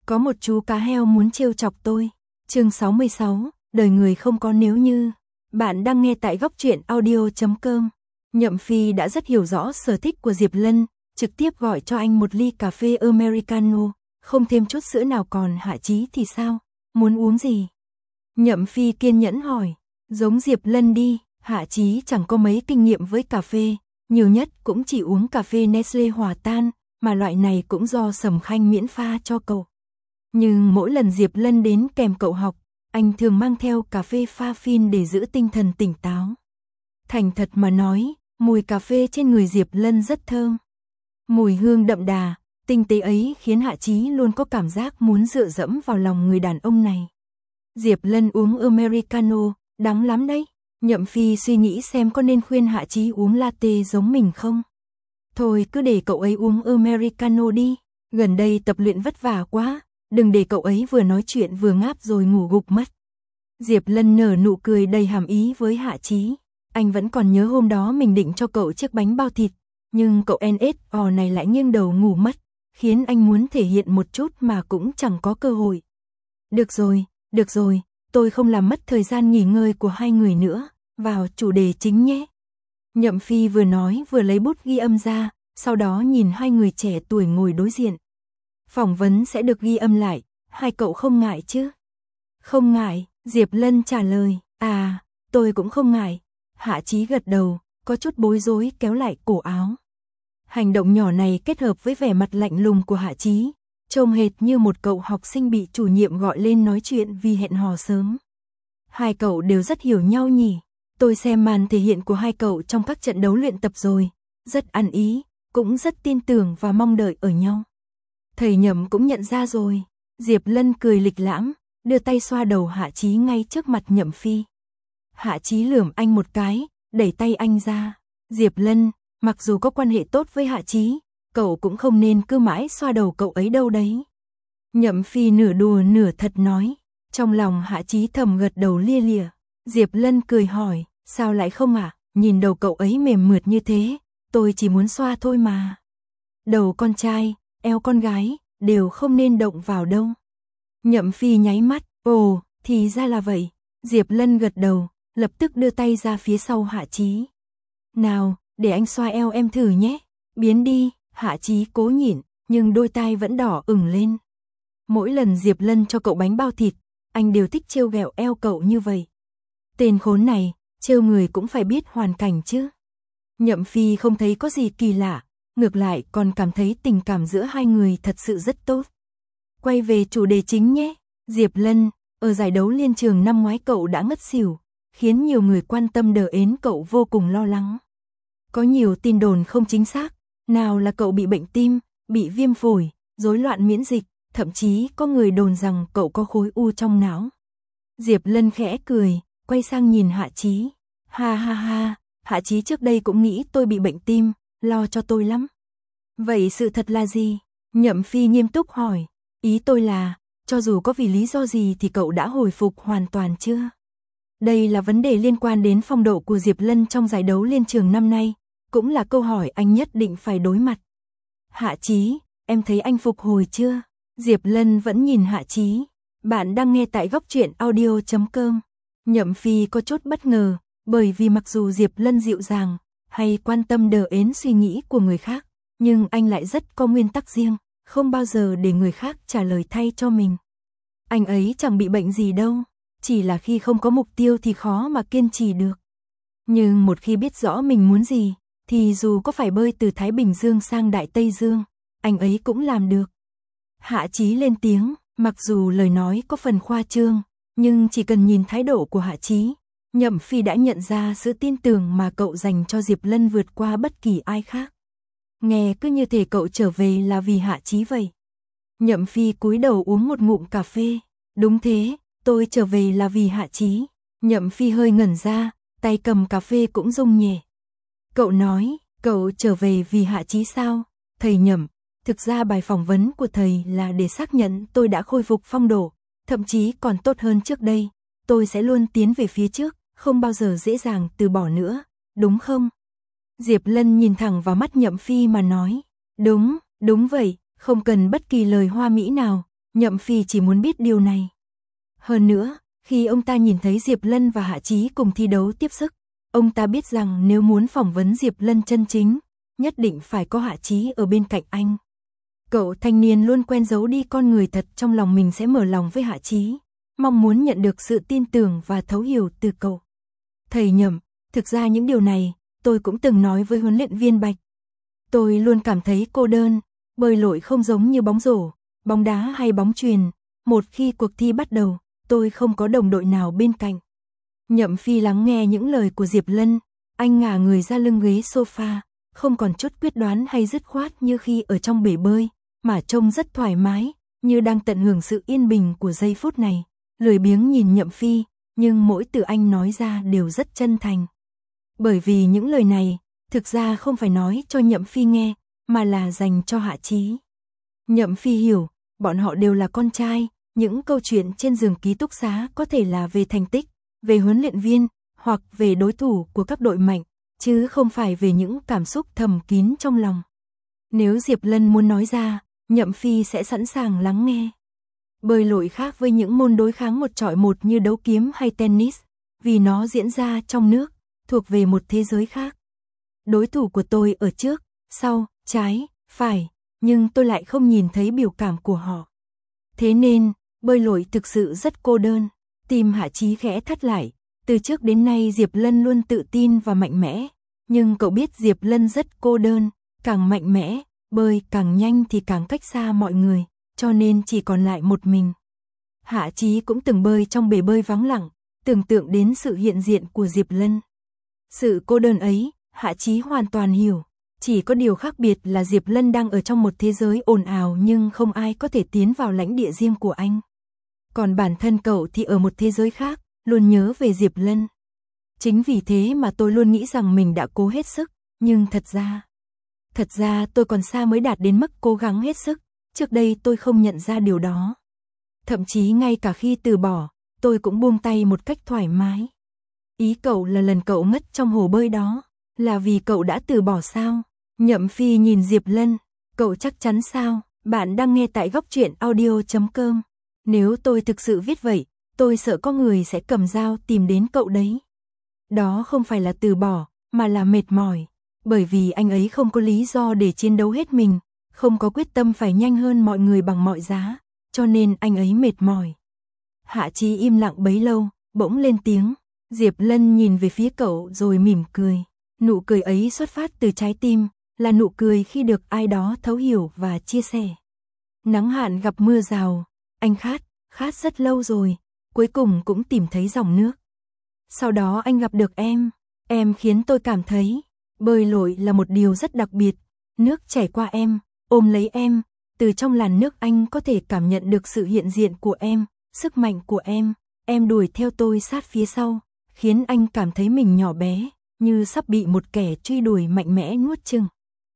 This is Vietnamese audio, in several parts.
Có một chú cá heo muốn trêu chọc tôi. Chương 66, đời người không có nếu như. Bạn đang nghe tại góc truyện audio.com. Nhậm Phi đã rất hiểu rõ sở thích của Diệp Lân, trực tiếp gọi cho anh một ly cà phê Americano, không thêm chút sữa nào. Còn Hạ Chí thì sao? Muốn uống gì? Nhậm Phi kiên nhẫn hỏi. Giống Diệp Lân đi, Hạ Chí chẳng có mấy kinh nghiệm với cà phê, nhiều nhất cũng chỉ uống cà phê Nestle hòa tan, mà loại này cũng do Sầm Khanh miễn pha cho cậu. Nhưng mỗi lần Diệp Lân đến kèm cậu học, anh thường mang theo cà phê pha phin để giữ tinh thần tỉnh táo. Thành thật mà nói, mùi cà phê trên người Diệp Lân rất thơm. Mùi hương đậm đà, tinh tế ấy khiến Hạ Chí luôn có cảm giác muốn dựa dẫm vào lòng người đàn ông này. Diệp Lân uống Americano, đắng lắm đấy. Nhậm Phi suy nghĩ xem có nên khuyên Hạ Chí uống latte giống mình không. Thôi cứ để cậu ấy uống Americano đi, gần đây tập luyện vất vả quá, đừng để cậu ấy vừa nói chuyện vừa ngáp rồi ngủ gục mất. Diệp Lân nở nụ cười đầy hàm ý với Hạ Chí. Anh vẫn còn nhớ hôm đó mình định cho cậu chiếc bánh bao thịt, nhưng cậu NSO này lại nghiêng đầu ngủ mất, khiến anh muốn thể hiện một chút mà cũng chẳng có cơ hội. Được rồi, tôi không làm mất thời gian nghỉ ngơi của hai người nữa, vào chủ đề chính nhé. Nhậm Phi vừa nói vừa lấy bút ghi âm ra, sau đó nhìn hai người trẻ tuổi ngồi đối diện. Phỏng vấn sẽ được ghi âm lại, hai cậu không ngại chứ? Không ngại, Diệp Lân trả lời. À, tôi cũng không ngại. Hạ Chí gật đầu, có chút bối rối kéo lại cổ áo. Hành động nhỏ này kết hợp với vẻ mặt lạnh lùng của Hạ Chí, trông hệt như một cậu học sinh bị chủ nhiệm gọi lên nói chuyện vì hẹn hò sớm. Hai cậu đều rất hiểu nhau nhỉ? Tôi xem màn thể hiện của hai cậu trong các trận đấu luyện tập rồi, rất ăn ý, cũng rất tin tưởng và mong đợi ở nhau. Thầy Nhậm cũng nhận ra rồi. Diệp Lân cười lịch lãm, đưa tay xoa đầu Hạ Chí ngay trước mặt Nhậm Phi. Hạ Chí lườm anh một cái, đẩy tay anh ra. Diệp Lân, mặc dù có quan hệ tốt với Hạ Chí, cậu cũng không nên cứ mãi xoa đầu cậu ấy đâu đấy. Nhậm Phi nửa đùa nửa thật nói. Trong lòng Hạ Chí thầm gật đầu lia lịa. Diệp Lân cười hỏi, sao lại không ạ? Nhìn đầu cậu ấy mềm mượt như thế, tôi chỉ muốn xoa thôi mà. Đầu con trai, eo con gái, đều không nên động vào đâu. Nhậm Phi nháy mắt, ồ, thì ra là vậy. Diệp Lân gật đầu, lập tức đưa tay ra phía sau Hạ Chí. Nào, để anh xoa eo em thử nhé. Biến đi, Hạ Chí cố nhịn, nhưng đôi tai vẫn đỏ ửng lên. Mỗi lần Diệp Lân cho cậu bánh bao thịt, anh đều thích trêu ghẹo eo cậu như vậy. Tên khốn này, trêu người cũng phải biết hoàn cảnh chứ. Nhậm Phi không thấy có gì kỳ lạ, ngược lại còn cảm thấy tình cảm giữa hai người thật sự rất tốt. Quay về chủ đề chính nhé. Diệp Lân, ở giải đấu liên trường năm ngoái cậu đã ngất xỉu, khiến nhiều người quan tâm đờ ến cậu vô cùng lo lắng. Có nhiều tin đồn không chính xác, nào là cậu bị bệnh tim, bị viêm phổi, rối loạn miễn dịch, thậm chí có người đồn rằng cậu có khối u trong não. Diệp Lân khẽ cười, quay sang nhìn Hạ Chí. Ha ha ha, Hạ Chí trước đây cũng nghĩ tôi bị bệnh tim, lo cho tôi lắm. Vậy sự thật là gì? Nhậm Phi nghiêm túc hỏi. Ý tôi là, cho dù có vì lý do gì thì cậu đã hồi phục hoàn toàn chưa? Đây là vấn đề liên quan đến phong độ của Diệp Lân trong giải đấu liên trường năm nay, cũng là câu hỏi anh nhất định phải đối mặt. Hạ Chí, em thấy anh phục hồi chưa? Diệp Lân vẫn nhìn Hạ Chí. Bạn đang nghe tại góc truyện audio.com. Nhậm Phi có chút bất ngờ, bởi vì mặc dù Diệp Lân dịu dàng, hay quan tâm đờ ến suy nghĩ của người khác, nhưng anh lại rất có nguyên tắc riêng, không bao giờ để người khác trả lời thay cho mình. Anh ấy chẳng bị bệnh gì đâu, chỉ là khi không có mục tiêu thì khó mà kiên trì được. Nhưng một khi biết rõ mình muốn gì, thì dù có phải bơi từ Thái Bình Dương sang Đại Tây Dương, anh ấy cũng làm được. Hạ Chí lên tiếng, mặc dù lời nói có phần khoa trương, nhưng chỉ cần nhìn thái độ của Hạ Chí, Nhậm Phi đã nhận ra sự tin tưởng mà cậu dành cho Diệp Lân vượt qua bất kỳ ai khác. Nghe cứ như thể cậu trở về là vì Hạ Chí vậy. Nhậm Phi cúi đầu uống một ngụm cà phê. Đúng thế, tôi trở về là vì Hạ Chí. Nhậm Phi hơi ngẩn ra, tay cầm cà phê cũng rung nhẹ. Cậu nói, cậu trở về vì Hạ Chí sao? Thầy Nhậm, thực ra bài phỏng vấn của thầy là để xác nhận tôi đã khôi phục phong độ, thậm chí còn tốt hơn trước đây. Tôi sẽ luôn tiến về phía trước, không bao giờ dễ dàng từ bỏ nữa, đúng không? Diệp Lân nhìn thẳng vào mắt Nhậm Phi mà nói. Đúng vậy, không cần bất kỳ lời hoa mỹ nào, Nhậm Phi chỉ muốn biết điều này. Hơn nữa, khi ông ta nhìn thấy Diệp Lân và Hạ Chí cùng thi đấu tiếp sức, ông ta biết rằng nếu muốn phỏng vấn Diệp Lân chân chính, nhất định phải có Hạ Chí ở bên cạnh anh. Cậu thanh niên luôn quen giấu đi con người thật trong lòng mình sẽ mở lòng với Hạ Chí, mong muốn nhận được sự tin tưởng và thấu hiểu từ cậu. Thầy Nhậm, thực ra những điều này, tôi cũng từng nói với huấn luyện viên Bạch. Tôi luôn cảm thấy cô đơn, bơi lội không giống như bóng rổ, bóng đá hay bóng chuyền, một khi cuộc thi bắt đầu, tôi không có đồng đội nào bên cạnh. Nhậm Phi lắng nghe những lời của Diệp Lân, anh ngả người ra lưng ghế sofa, không còn chút quyết đoán hay dứt khoát như khi ở trong bể bơi, mà trông rất thoải mái, như đang tận hưởng sự yên bình của giây phút này. Lười biếng nhìn Nhậm Phi, nhưng mỗi từ anh nói ra đều rất chân thành. Bởi vì những lời này, thực ra không phải nói cho Nhậm Phi nghe, mà là dành cho Hạ Chí. Nhậm Phi hiểu, bọn họ đều là con trai, những câu chuyện trên giường ký túc xá có thể là về thành tích, về huấn luyện viên, hoặc về đối thủ của các đội mạnh, chứ không phải về những cảm xúc thầm kín trong lòng. Nếu Diệp Lân muốn nói ra, Nhậm Phi sẽ sẵn sàng lắng nghe. Bơi lội khác với những môn đối kháng một chọi một như đấu kiếm hay tennis, vì nó diễn ra trong nước, thuộc về một thế giới khác. Đối thủ của tôi ở trước, sau, trái, phải, nhưng tôi lại không nhìn thấy biểu cảm của họ. Thế nên, bơi lội thực sự rất cô đơn. Tim Hạ Chí khẽ thắt lại, từ trước đến nay Diệp Lân luôn tự tin và mạnh mẽ, nhưng cậu biết Diệp Lân rất cô đơn, càng mạnh mẽ, bơi càng nhanh thì càng cách xa mọi người, cho nên chỉ còn lại một mình. Hạ Chí cũng từng bơi trong bể bơi vắng lặng, tưởng tượng đến sự hiện diện của Diệp Lân. Sự cô đơn ấy, Hạ Chí hoàn toàn hiểu, chỉ có điều khác biệt là Diệp Lân đang ở trong một thế giới ồn ào nhưng không ai có thể tiến vào lãnh địa riêng của anh. Còn bản thân cậu thì ở một thế giới khác, luôn nhớ về Diệp Lân. Chính vì thế mà tôi luôn nghĩ rằng mình đã cố hết sức, nhưng thật ra tôi còn xa mới đạt đến mức cố gắng hết sức, trước đây tôi không nhận ra điều đó. Thậm chí ngay cả khi từ bỏ, tôi cũng buông tay một cách thoải mái. Ý cậu là lần cậu ngất trong hồ bơi đó, là vì cậu đã từ bỏ sao? Nhậm Phi nhìn Diệp Lân, cậu chắc chắn sao? Bạn đang nghe tại Góc Truyện Audio.com. Nếu tôi thực sự viết vậy, tôi sợ có người sẽ cầm dao tìm đến cậu đấy. Đó không phải là từ bỏ, mà là mệt mỏi. Bởi vì anh ấy không có lý do để chiến đấu hết mình, không có quyết tâm phải nhanh hơn mọi người bằng mọi giá, cho nên anh ấy mệt mỏi. Hạ Chí im lặng bấy lâu, bỗng lên tiếng. Diệp Lân nhìn về phía cậu rồi mỉm cười. Nụ cười ấy xuất phát từ trái tim, là nụ cười khi được ai đó thấu hiểu và chia sẻ. Nắng hạn gặp mưa rào, anh khát rất lâu rồi, cuối cùng cũng tìm thấy dòng nước. Sau đó anh gặp được em khiến tôi cảm thấy, bơi lội là một điều rất đặc biệt, nước chảy qua em, ôm lấy em, từ trong làn nước anh có thể cảm nhận được sự hiện diện của em, sức mạnh của em đuổi theo tôi sát phía sau, khiến anh cảm thấy mình nhỏ bé, như sắp bị một kẻ truy đuổi mạnh mẽ nuốt chửng.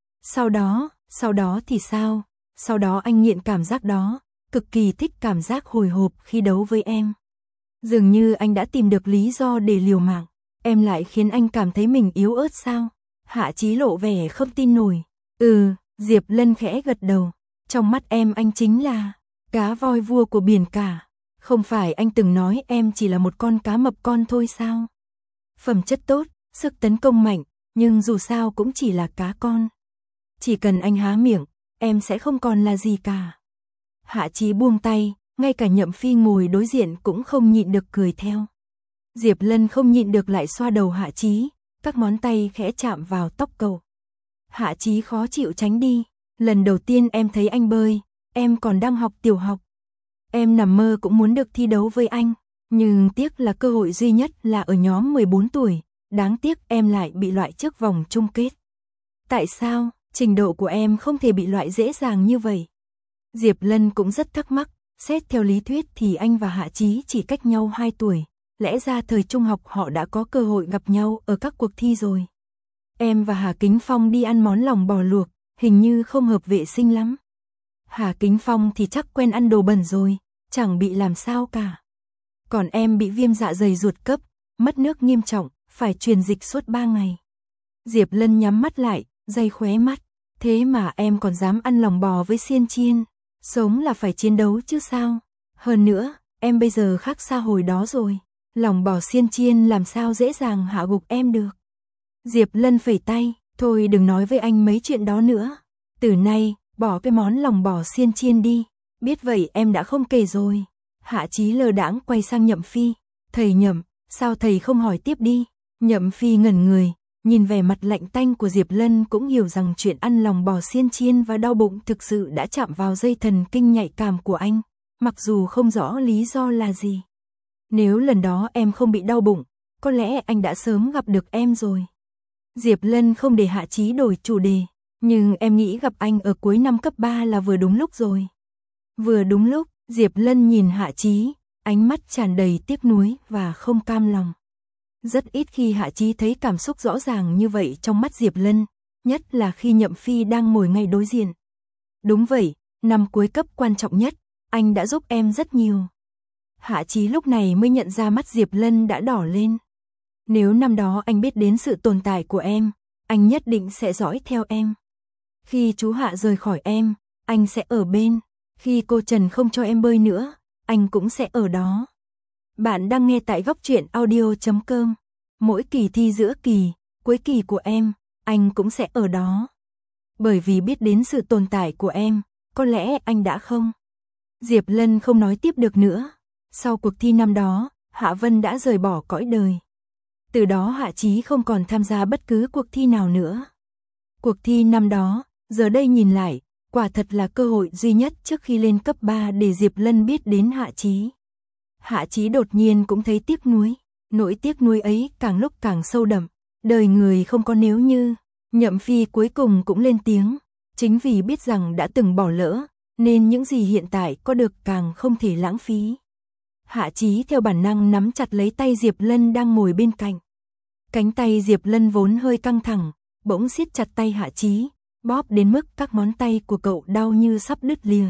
Sau đó thì sao? Sau đó anh nghiện cảm giác đó, cực kỳ thích cảm giác hồi hộp khi đấu với em. Dường như anh đã tìm được lý do để liều mạng, em lại khiến anh cảm thấy mình yếu ớt sao? Hạ Chí lộ vẻ không tin nổi. Diệp Lân khẽ gật đầu, trong mắt em anh chính là cá voi vua của biển cả. Không phải anh từng nói em chỉ là một con cá mập con thôi sao? Phẩm chất tốt, sức tấn công mạnh, nhưng dù sao cũng chỉ là cá con. Chỉ cần anh há miệng, em sẽ không còn là gì cả. Hạ Chí buông tay, ngay cả Nhậm Phi ngồi đối diện cũng không nhịn được cười theo. Diệp Lân không nhịn được lại xoa đầu Hạ Chí, các ngón tay khẽ chạm vào tóc cậu. Hạ Chí khó chịu tránh đi, lần đầu tiên em thấy anh bơi, em còn đang học tiểu học. Em nằm mơ cũng muốn được thi đấu với anh, nhưng tiếc là cơ hội duy nhất là ở nhóm 14 tuổi, đáng tiếc em lại bị loại trước vòng chung kết. Tại sao, trình độ của em không thể bị loại dễ dàng như vậy? Diệp Lân cũng rất thắc mắc, xét theo lý thuyết thì anh và Hạ Chí chỉ cách nhau 2 tuổi, lẽ ra thời trung học họ đã có cơ hội gặp nhau ở các cuộc thi rồi. Em và Hà Kính Phong đi ăn món lòng bò luộc, hình như không hợp vệ sinh lắm. Hà Kính Phong thì chắc quen ăn đồ bẩn rồi, chẳng bị làm sao cả. Còn em bị viêm dạ dày ruột cấp, mất nước nghiêm trọng, phải truyền dịch suốt 3 ngày. Diệp Lân nhắm mắt lại, day khóe mắt, thế mà em còn dám ăn lòng bò với xiên chiên. Sống là phải chiến đấu chứ sao. Hơn nữa, em bây giờ khác xa hồi đó rồi. Lòng bò xiên chiên làm sao dễ dàng hạ gục em được. Diệp Lân phẩy tay, thôi đừng nói với anh mấy chuyện đó nữa. Từ nay, bỏ cái món lòng bò xiên chiên đi. Biết vậy em đã không kể rồi. Hạ Chí lơ đãng quay sang Nhậm Phi. Thầy Nhậm, sao thầy không hỏi tiếp đi? Nhậm Phi ngẩn người, nhìn vẻ mặt lạnh tanh của Diệp Lân cũng hiểu rằng chuyện ăn lòng bò xiên chiên và đau bụng thực sự đã chạm vào dây thần kinh nhạy cảm của anh, mặc dù không rõ lý do là gì. Nếu lần đó em không bị đau bụng, có lẽ anh đã sớm gặp được em rồi. Diệp Lân không để Hạ Chí đổi chủ đề, nhưng em nghĩ gặp anh ở cuối năm cấp 3 là vừa đúng lúc rồi. Vừa đúng lúc, Diệp Lân nhìn Hạ Chí, ánh mắt tràn đầy tiếc nuối và không cam lòng. Rất ít khi Hạ Chí thấy cảm xúc rõ ràng như vậy trong mắt Diệp Lân, nhất là khi Nhậm Phi đang ngồi ngay đối diện. Đúng vậy, năm cuối cấp quan trọng nhất, anh đã giúp em rất nhiều. Hạ Chí lúc này mới nhận ra mắt Diệp Lân đã đỏ lên. Nếu năm đó anh biết đến sự tồn tại của em, anh nhất định sẽ dõi theo em. Khi chú Hạ rời khỏi em, anh sẽ ở bên. Khi cô Trần không cho em bơi nữa, anh cũng sẽ ở đó. Bạn đang nghe tại Góc Truyện Audio.com. Mỗi kỳ thi giữa kỳ, cuối kỳ của em, anh cũng sẽ ở đó. Bởi vì biết đến sự tồn tại của em, có lẽ anh đã không. Diệp Lân không nói tiếp được nữa. Sau cuộc thi năm đó, Hạ Vân đã rời bỏ cõi đời. Từ đó Hạ Chí không còn tham gia bất cứ cuộc thi nào nữa. Cuộc thi năm đó, giờ đây nhìn lại, quả thật là cơ hội duy nhất trước khi lên cấp 3 để Diệp Lân biết đến Hạ Chí. Hạ Chí đột nhiên cũng thấy tiếc nuối, nỗi tiếc nuối ấy càng lúc càng sâu đậm, đời người không có nếu như. Nhậm Phi cuối cùng cũng lên tiếng, chính vì biết rằng đã từng bỏ lỡ, nên những gì hiện tại có được càng không thể lãng phí. Hạ Chí theo bản năng nắm chặt lấy tay Diệp Lân đang ngồi bên cạnh. Cánh tay Diệp Lân vốn hơi căng thẳng, bỗng siết chặt tay Hạ Chí, bóp đến mức các ngón tay của cậu đau như sắp đứt lìa.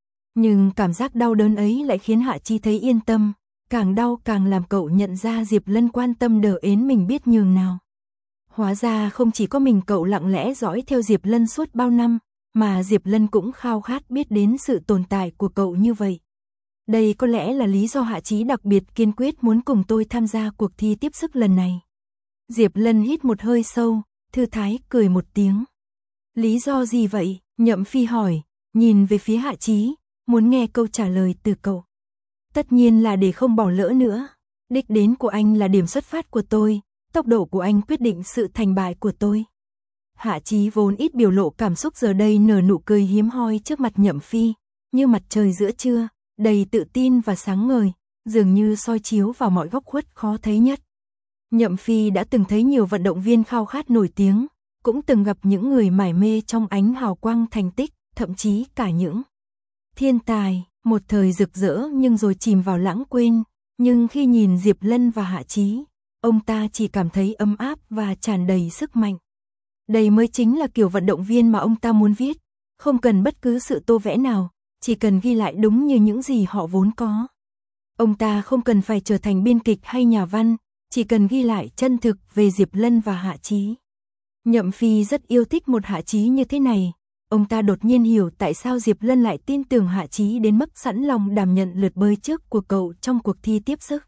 Nhưng cảm giác đau đớn ấy lại khiến Hạ Chí thấy yên tâm, càng đau càng làm cậu nhận ra Diệp Lân quan tâm đờ ến mình biết nhường nào. Hóa ra không chỉ có mình cậu lặng lẽ dõi theo Diệp Lân suốt bao năm, mà Diệp Lân cũng khao khát biết đến sự tồn tại của cậu như vậy. Đây có lẽ là lý do Hạ Chí đặc biệt kiên quyết muốn cùng tôi tham gia cuộc thi tiếp sức lần này. Diệp Lân hít một hơi sâu, thư thái cười một tiếng. Lý do gì vậy? Nhậm Phi hỏi, nhìn về phía Hạ Chí, muốn nghe câu trả lời từ cậu. Tất nhiên là để không bỏ lỡ nữa. Đích đến của anh là điểm xuất phát của tôi, tốc độ của anh quyết định sự thành bại của tôi. Hạ Chí vốn ít biểu lộ cảm xúc giờ đây nở nụ cười hiếm hoi trước mặt Nhậm Phi, như mặt trời giữa trưa, đầy tự tin và sáng ngời, dường như soi chiếu vào mọi góc khuất khó thấy nhất. Nhậm Phi đã từng thấy nhiều vận động viên khao khát nổi tiếng, cũng từng gặp những người mải mê trong ánh hào quang thành tích, thậm chí cả những thiên tài, một thời rực rỡ nhưng rồi chìm vào lãng quên. Nhưng khi nhìn Diệp Lân và Hạ Chí, ông ta chỉ cảm thấy ấm áp và tràn đầy sức mạnh. Đây mới chính là kiểu vận động viên mà ông ta muốn viết, không cần bất cứ sự tô vẽ nào, chỉ cần ghi lại đúng như những gì họ vốn có. Ông ta không cần phải trở thành biên kịch hay nhà văn, chỉ cần ghi lại chân thực về Diệp Lân và Hạ Chí. Nhậm Phi rất yêu thích một Hạ Chí như thế này. Ông ta đột nhiên hiểu tại sao Diệp Lân lại tin tưởng Hạ Chí đến mức sẵn lòng đảm nhận lượt bơi trước của cậu trong cuộc thi tiếp sức.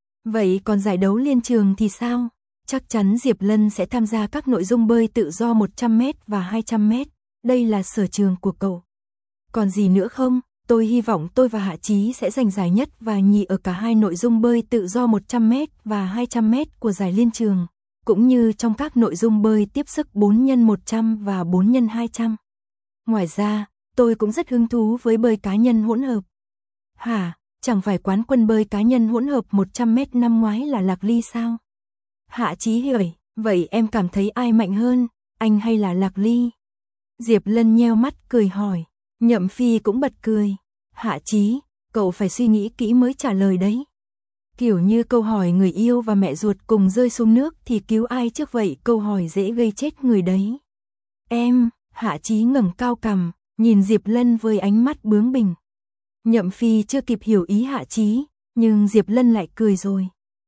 Vậy còn giải đấu liên trường thì sao? Chắc chắn Diệp Lân sẽ tham gia các nội dung bơi tự do 100m và 200m. Đây là sở trường của cậu. Còn gì nữa không? Tôi hy vọng tôi và Hạ Chí sẽ giành giải nhất và nhì ở cả hai nội dung bơi tự do 100m và 200m của giải liên trường, cũng như trong các nội dung bơi tiếp sức 4x100 và 4x200. Ngoài ra, tôi cũng rất hứng thú với bơi cá nhân hỗn hợp. Hả, chẳng phải quán quân bơi cá nhân hỗn hợp 100m năm ngoái là Lạc Ly sao? Hạ Chí hỏi, vậy em cảm thấy ai mạnh hơn, anh hay là Lạc Ly? Diệp Lân nheo mắt cười hỏi. Nhậm Phi cũng bật cười. Hạ Chí, cậu phải suy nghĩ kỹ mới trả lời đấy. Kiểu như câu hỏi người yêu và mẹ ruột cùng rơi xuống nước thì cứu ai trước vậy, câu hỏi dễ gây chết người đấy. Em, Hạ Chí ngẩng cao cằm, nhìn Diệp Lân với ánh mắt bướng bỉnh. Nhậm Phi chưa kịp hiểu ý Hạ Chí, nhưng Diệp Lân lại cười rồi.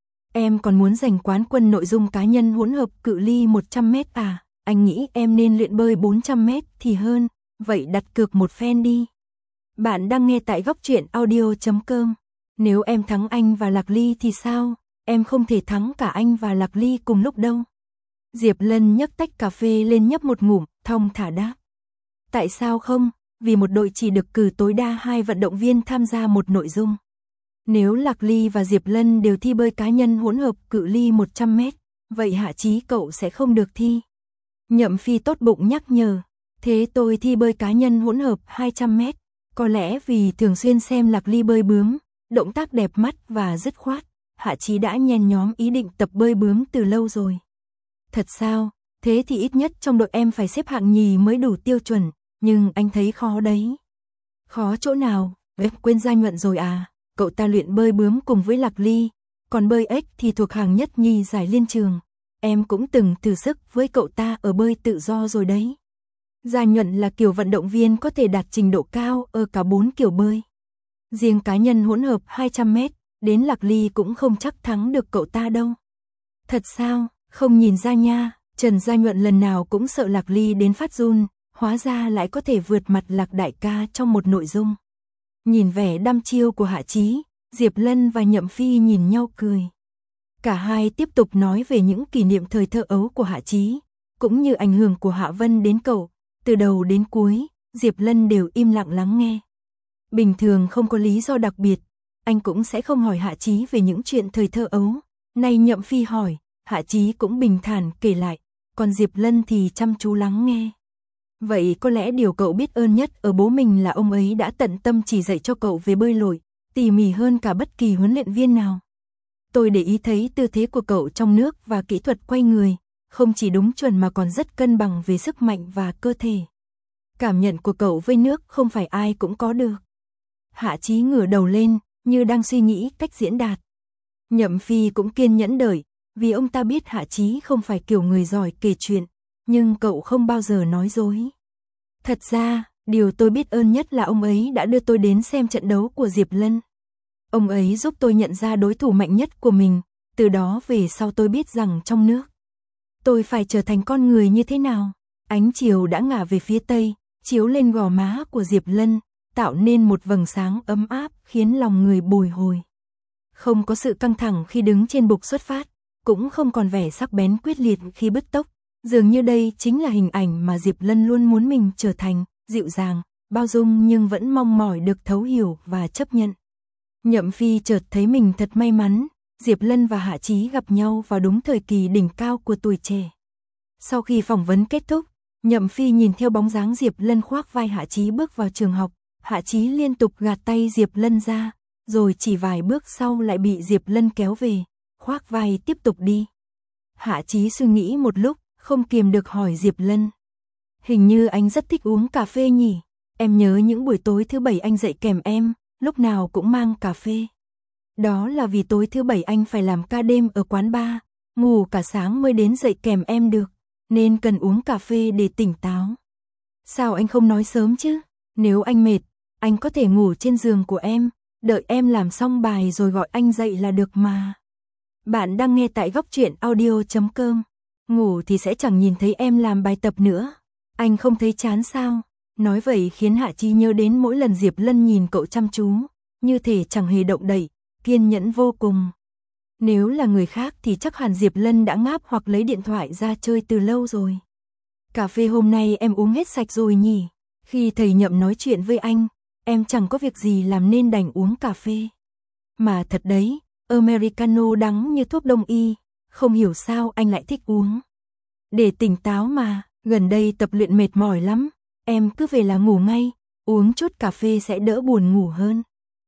Em còn muốn giành quán quân nội dung cá nhân hỗn hợp cự ly 100m à? Anh nghĩ em nên luyện bơi 400m thì hơn, vậy đặt cược một phen đi. Bạn đang nghe tại góc truyện audio.com. Nếu em thắng anh và Lạc Ly thì sao? Em không thể thắng cả anh và Lạc Ly cùng lúc đâu. Diệp Lân nhấc tách cà phê lên nhấp một ngụm, thong thả đáp. Tại sao không? Vì một đội chỉ được cử tối đa 2 vận động viên tham gia một nội dung. Nếu Lạc Ly và Diệp Lân đều thi bơi cá nhân hỗn hợp cự ly 100 mét, vậy Hạ Chí cậu sẽ không được thi. Nhậm Phi tốt bụng nhắc nhở. Thế tôi thi bơi cá nhân hỗn hợp 200 mét. Có lẽ vì thường xuyên xem Lạc Ly bơi bướm, động tác đẹp mắt và dứt khoát, Hạ Chí đã nhen nhóm ý định tập bơi bướm từ lâu rồi. Thật sao? Thế thì ít nhất trong đội em phải xếp hạng nhì mới đủ tiêu chuẩn, nhưng anh thấy khó đấy. Khó chỗ nào? Quên Gia Nhuận rồi à? Cậu ta luyện bơi bướm cùng với Lạc Ly, còn bơi ếch thì thuộc hàng nhất nhì giải liên trường. Em cũng từng thử sức với cậu ta ở bơi tự do rồi đấy. Gia Nhuận là kiểu vận động viên có thể đạt trình độ cao ở cả 4 kiểu bơi. Riêng cá nhân hỗn hợp 200 mét, đến Lạc Ly cũng không chắc thắng được cậu ta đâu. Thật sao? Không nhìn ra nha, Trần Gia Nhuận lần nào cũng sợ Lạc Ly đến phát run, hóa ra lại có thể vượt mặt Lạc đại ca trong một nội dung. Nhìn vẻ đăm chiêu của Hạ Chí, Diệp Lân và Nhậm Phi nhìn nhau cười. Cả hai tiếp tục nói về những kỷ niệm thời thơ ấu của Hạ Chí, cũng như ảnh hưởng của Hạ Vân đến cậu. Từ đầu đến cuối, Diệp Lân đều im lặng lắng nghe. Bình thường không có lý do đặc biệt, anh cũng sẽ không hỏi Hạ Chí về những chuyện thời thơ ấu. Nay Nhậm Phi hỏi, Hạ Chí cũng bình thản kể lại, còn Diệp Lân thì chăm chú lắng nghe. Vậy có lẽ điều cậu biết ơn nhất ở bố mình là ông ấy đã tận tâm chỉ dạy cho cậu về bơi lội, tỉ mỉ hơn cả bất kỳ huấn luyện viên nào. Tôi để ý thấy tư thế của cậu trong nước và kỹ thuật quay người, không chỉ đúng chuẩn mà còn rất cân bằng về sức mạnh và cơ thể. Cảm nhận của cậu với nước không phải ai cũng có được. Hạ Chí ngửa đầu lên, như đang suy nghĩ cách diễn đạt. Nhậm Phi cũng kiên nhẫn đợi, vì ông ta biết Hạ Chí không phải kiểu người giỏi kể chuyện, nhưng cậu không bao giờ nói dối. Thật ra, điều tôi biết ơn nhất là ông ấy đã đưa tôi đến xem trận đấu của Diệp Lân. Ông ấy giúp tôi nhận ra đối thủ mạnh nhất của mình, từ đó về sau tôi biết rằng trong nước, tôi phải trở thành con người như thế nào. Ánh chiều đã ngả về phía tây, chiếu lên gò má của Diệp Lân, tạo nên một vầng sáng ấm áp khiến lòng người bồi hồi. Không có sự căng thẳng khi đứng trên bục xuất phát, cũng không còn vẻ sắc bén quyết liệt khi bứt tốc. Dường như đây chính là hình ảnh mà Diệp Lân luôn muốn mình trở thành, dịu dàng, bao dung nhưng vẫn mong mỏi được thấu hiểu và chấp nhận. Nhậm Phi chợt thấy mình thật may mắn, Diệp Lân và Hạ Chí gặp nhau vào đúng thời kỳ đỉnh cao của tuổi trẻ. Sau khi phỏng vấn kết thúc, Nhậm Phi nhìn theo bóng dáng Diệp Lân khoác vai Hạ Chí bước vào trường học, Hạ Chí liên tục gạt tay Diệp Lân ra, rồi chỉ vài bước sau lại bị Diệp Lân kéo về, khoác vai tiếp tục đi. Hạ Chí suy nghĩ một lúc, không kiềm được hỏi Diệp Lân. Hình như anh rất thích uống cà phê nhỉ? Em nhớ những buổi tối thứ bảy anh dạy kèm em, lúc nào cũng mang cà phê. Đó là vì tối thứ bảy anh phải làm ca đêm ở quán bar, ngủ cả sáng mới đến dạy kèm em được, nên cần uống cà phê để tỉnh táo. Sao anh không nói sớm chứ? Nếu anh mệt, anh có thể ngủ trên giường của em, đợi em làm xong bài rồi gọi anh dậy là được mà. Bạn đang nghe tại góc truyện audio.com. Ngủ thì sẽ chẳng nhìn thấy em làm bài tập nữa. Anh không thấy chán sao? Nói vậy khiến Hạ Chí nhớ đến mỗi lần Diệp Lân nhìn cậu chăm chú, như thể chẳng hề động đậy, kiên nhẫn vô cùng. Nếu là người khác thì chắc hẳn Diệp Lân đã ngáp hoặc lấy điện thoại ra chơi từ lâu rồi. Cà phê hôm nay em uống hết sạch rồi nhỉ? Khi thầy Nhậm nói chuyện với anh, em chẳng có việc gì làm nên đành uống cà phê. Mà thật đấy, Americano đắng như thuốc đông y, không hiểu sao anh lại thích uống. Để tỉnh táo mà, gần đây tập luyện mệt mỏi lắm, em cứ về là ngủ ngay, uống chút cà phê sẽ đỡ buồn ngủ hơn.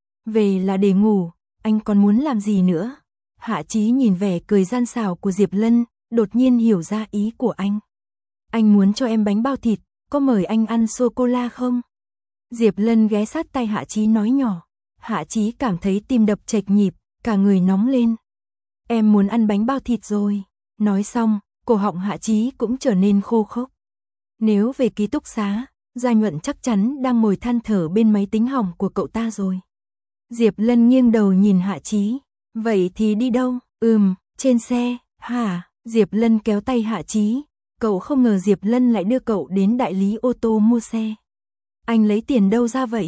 Về là để ngủ, anh còn muốn làm gì nữa? Hạ Chí nhìn vẻ cười gian xảo của Diệp Lân, đột nhiên hiểu ra ý của anh. Anh muốn cho em bánh bao thịt, có mời anh ăn sô-cô-la không? Diệp Lân ghé sát tay Hạ Chí nói nhỏ. Hạ Chí cảm thấy tim đập chệch nhịp, cả người nóng lên. Em muốn ăn bánh bao thịt rồi. Nói xong, cổ họng Hạ Chí cũng trở nên khô khốc. Nếu về ký túc xá, Gia Nhuận chắc chắn đang ngồi than thở bên máy tính hỏng của cậu ta rồi. Diệp Lân nghiêng đầu nhìn Hạ Chí. Vậy thì đi đâu? Trên xe. Hả? Diệp Lân kéo tay Hạ Chí. Cậu không ngờ Diệp Lân lại đưa cậu đến đại lý ô tô mua xe. Anh lấy tiền đâu ra vậy?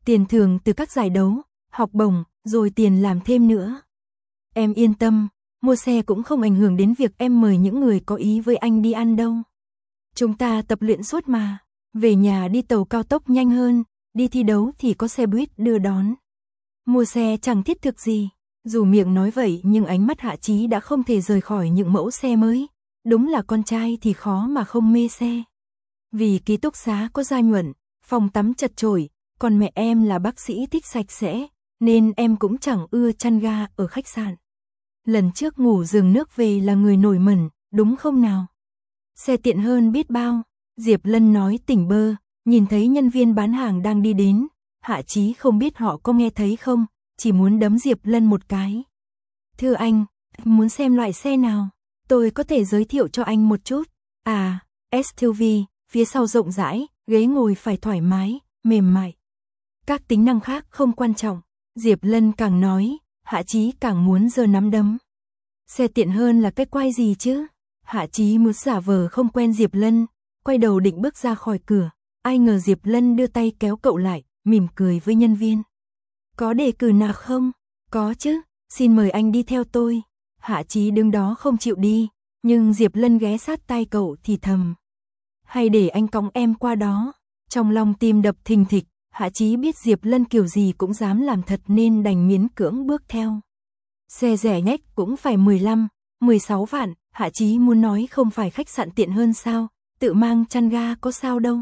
tiền thưởng từ các giải đấu, học bổng, rồi tiền làm thêm nữa. Em yên tâm, mua xe cũng không ảnh hưởng đến việc em mời những người có ý với anh đi ăn đâu. Chúng ta tập luyện suốt mà, về nhà đi tàu cao tốc nhanh hơn, đi thi đấu thì có xe buýt đưa đón. Mua xe chẳng thiết thực gì. Dù miệng nói vậy nhưng ánh mắt Hạ Chí đã không thể rời khỏi những mẫu xe mới. Đúng là con trai thì khó mà không mê xe. Vì ký túc xá có gia nhuận, phòng tắm chật chội, còn mẹ em là bác sĩ thích sạch sẽ, nên em cũng chẳng ưa chăn ga ở khách sạn. Lần trước ngủ giường nước về là người nổi mẩn, đúng không nào? Xe tiện hơn biết bao, Diệp Lân nói tỉnh bơ, nhìn thấy nhân viên bán hàng đang đi đến, Hạ Chí không biết họ có nghe thấy không, chỉ muốn đấm Diệp Lân một cái. Thưa anh, muốn xem loại xe nào? Tôi có thể giới thiệu cho anh một chút. À, SUV, phía sau rộng rãi, ghế ngồi phải thoải mái, mềm mại. Các tính năng khác không quan trọng, Diệp Lân càng nói, Hạ Chí càng muốn giơ nắm đấm. Xe tiện hơn là cái quái gì chứ? Hạ Chí muốn giả vờ không quen Diệp Lân, quay đầu định bước ra khỏi cửa, ai ngờ Diệp Lân đưa tay kéo cậu lại, mỉm cười với nhân viên. Có đề cử nào không? Có chứ, xin mời anh đi theo tôi. Hạ Chí đứng đó không chịu đi, nhưng Diệp Lân ghé sát tai cậu thì thầm. Hay để anh cõng em qua đó. Trong lòng tim đập thình thịch, Hạ Chí biết Diệp Lân kiểu gì cũng dám làm thật nên đành miễn cưỡng bước theo. Xe rẻ nhách cũng phải 15, 16 vạn, Hạ Chí muốn nói không phải khách sạn tiện hơn sao, tự mang chăn ga có sao đâu.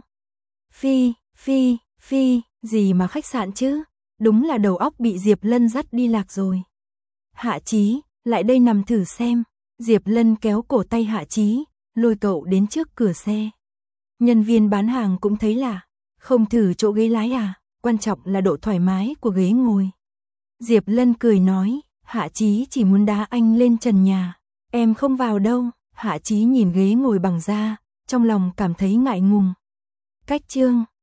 Phi, gì mà khách sạn chứ, đúng là đầu óc bị Diệp Lân dắt đi lạc rồi. Hạ Chí, lại đây nằm thử xem, Diệp Lân kéo cổ tay Hạ Chí, lôi cậu đến trước cửa xe. Nhân viên bán hàng cũng thấy lạ, không thử chỗ ghế lái à, quan trọng là độ thoải mái của ghế ngồi. Diệp Lân cười nói, Hạ Chí chỉ muốn đá anh lên trần nhà, em không vào đâu. Hạ Chí nhìn ghế ngồi bằng da, trong lòng cảm thấy ngại ngùng. Cách chương